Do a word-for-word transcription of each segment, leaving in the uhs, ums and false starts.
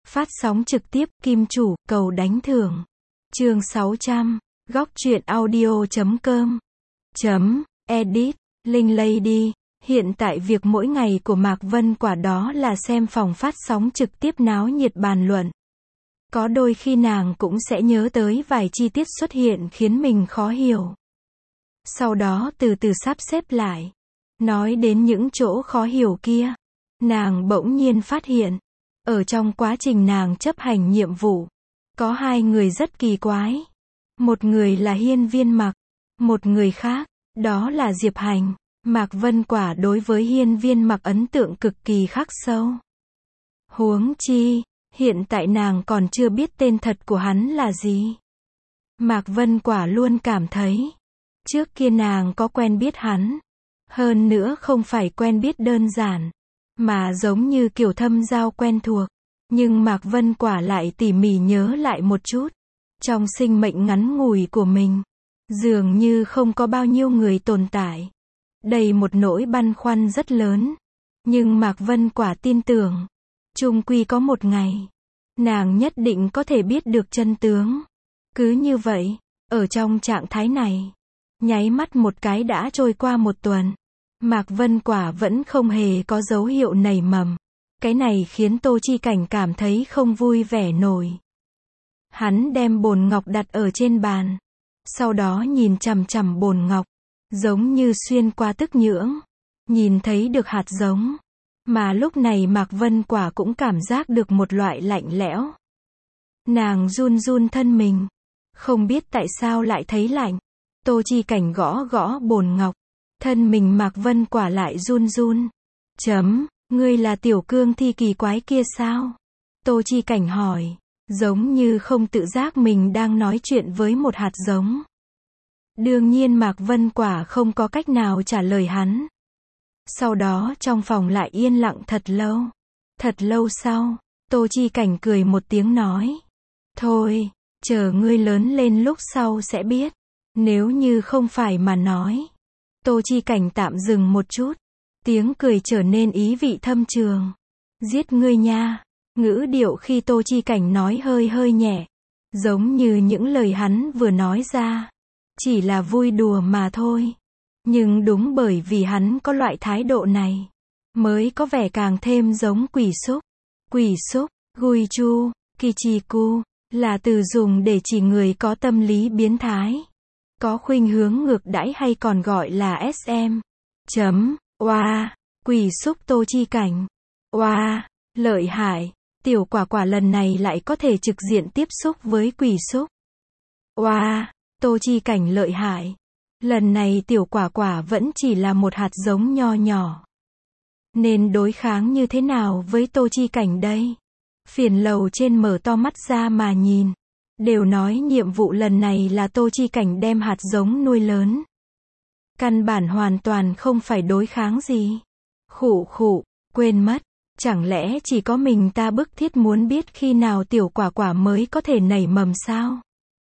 Phát sóng trực tiếp, kim chủ, cầu đánh thưởng. Chương sáu trăm, góc truyện audio chấm com, chấm, edit, Linh Lady. Hiện tại việc mỗi ngày của Mạc Vân Quả đó là xem phòng phát sóng trực tiếp náo nhiệt bàn luận. Có đôi khi nàng cũng sẽ nhớ tới vài chi tiết xuất hiện khiến mình khó hiểu. Sau đó từ từ sắp xếp lại. Nói đến những chỗ khó hiểu kia, nàng bỗng nhiên phát hiện, ở trong quá trình nàng chấp hành nhiệm vụ, có hai người rất kỳ quái. Một người là Hiên Viên Mặc, một người khác, đó là Diệp Hành. Mạc Vân Quả đối với Hiên Viên Mặc ấn tượng cực kỳ khắc sâu. Huống chi, hiện tại nàng còn chưa biết tên thật của hắn là gì. Mạc Vân Quả luôn cảm thấy, trước kia nàng có quen biết hắn. Hơn nữa không phải quen biết đơn giản, mà giống như kiểu thâm giao quen thuộc. Nhưng Mạc Vân Quả lại tỉ mỉ nhớ lại một chút. Trong sinh mệnh ngắn ngủi của mình, dường như không có bao nhiêu người tồn tại. Đầy một nỗi băn khoăn rất lớn. Nhưng Mạc Vân Quả tin tưởng, chung quy có một ngày, nàng nhất định có thể biết được chân tướng. Cứ như vậy, ở trong trạng thái này, nháy mắt một cái đã trôi qua một tuần. Mạc Vân Quả vẫn không hề có dấu hiệu nảy mầm. Cái này khiến Tô Chi Cảnh cảm thấy không vui vẻ nổi. Hắn đem bồn ngọc đặt ở trên bàn. Sau đó nhìn chằm chằm bồn ngọc, giống như xuyên qua tức nhưỡng, nhìn thấy được hạt giống. Mà lúc này Mạc Vân Quả cũng cảm giác được một loại lạnh lẽo. Nàng run run thân mình, không biết tại sao lại thấy lạnh. Tô Chi Cảnh gõ gõ bồn ngọc, thân mình Mạc Vân Quả lại run run. Chấm, ngươi là tiểu cương thi kỳ quái kia sao? Tô Chi Cảnh hỏi, giống như không tự giác mình đang nói chuyện với một hạt giống. Đương nhiên Mạc Vân Quả không có cách nào trả lời hắn. Sau đó trong phòng lại yên lặng thật lâu. Thật lâu sau, Tô Chi Cảnh cười một tiếng nói, thôi, chờ ngươi lớn lên lúc sau sẽ biết. Nếu như không phải mà nói. Tô Chi Cảnh tạm dừng một chút. Tiếng cười trở nên ý vị thâm trường. Giết ngươi nha. Ngữ điệu khi Tô Chi Cảnh nói hơi hơi nhẹ. Giống như những lời hắn vừa nói ra. Chỉ là vui đùa mà thôi. Nhưng đúng bởi vì hắn có loại thái độ này, mới có vẻ càng thêm giống quỷ xúc. Quỷ xúc, Gui Chu, Kichiku, là từ dùng để chỉ người có tâm lý biến thái. Có khuynh hướng ngược đãi hay còn gọi là ét em. Chấm, oa, quỷ xúc Tô Chi Cảnh. Oa, lợi hại, tiểu quả quả lần này lại có thể trực diện tiếp xúc với quỷ xúc. Oa, Tô Chi Cảnh lợi hại. Lần này tiểu quả quả vẫn chỉ là một hạt giống nho nhỏ. Nên đối kháng như thế nào với Tô Chi Cảnh đây? Phiền lầu trên mở to mắt ra mà nhìn. Đều nói nhiệm vụ lần này là Tô Chi Cảnh đem hạt giống nuôi lớn. Căn bản hoàn toàn không phải đối kháng gì. Khụ khụ, quên mất. Chẳng lẽ chỉ có mình ta bức thiết muốn biết khi nào tiểu quả quả mới có thể nảy mầm sao?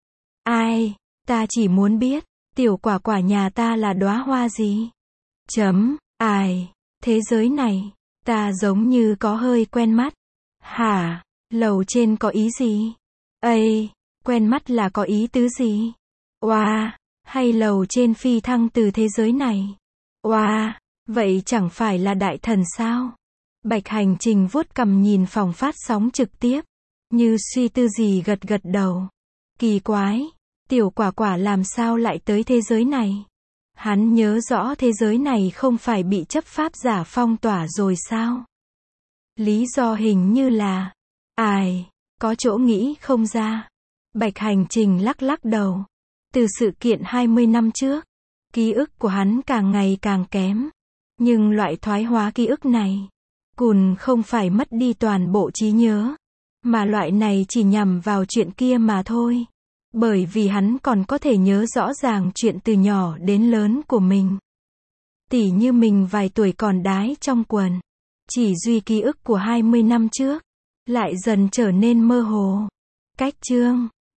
Ai, ta chỉ muốn biết, tiểu quả quả nhà ta là đóa hoa gì? Chấm, ai, thế giới này, ta giống như có hơi quen mắt. Hả, lầu trên có ý gì? Ây, quen mắt là có ý tứ gì? Oa, hay lầu trên phi thăng từ thế giới này? Oa, vậy chẳng phải là đại thần sao? Bạch Hành Trình vuốt cằm nhìn phòng phát sóng trực tiếp, như suy tư gì gật gật đầu. Kỳ quái, tiểu quả quả làm sao lại tới thế giới này? Hắn nhớ rõ thế giới này không phải bị chấp pháp giả phong tỏa rồi sao? Lý do hình như là, ai, có chỗ nghĩ không ra. Bạch Hành Trình lắc lắc đầu. Từ sự kiện hai mươi năm trước, ký ức của hắn càng ngày càng kém. Nhưng loại thoái hóa ký ức này, cùn không phải mất đi toàn bộ trí nhớ, mà loại này chỉ nhằm vào chuyện kia mà thôi. Bởi vì hắn còn có thể nhớ rõ ràng chuyện từ nhỏ đến lớn của mình. Tỉ như mình vài tuổi còn đái trong quần. Chỉ duy ký ức của hai mươi năm trước, lại dần trở nên mơ hồ. Cách chương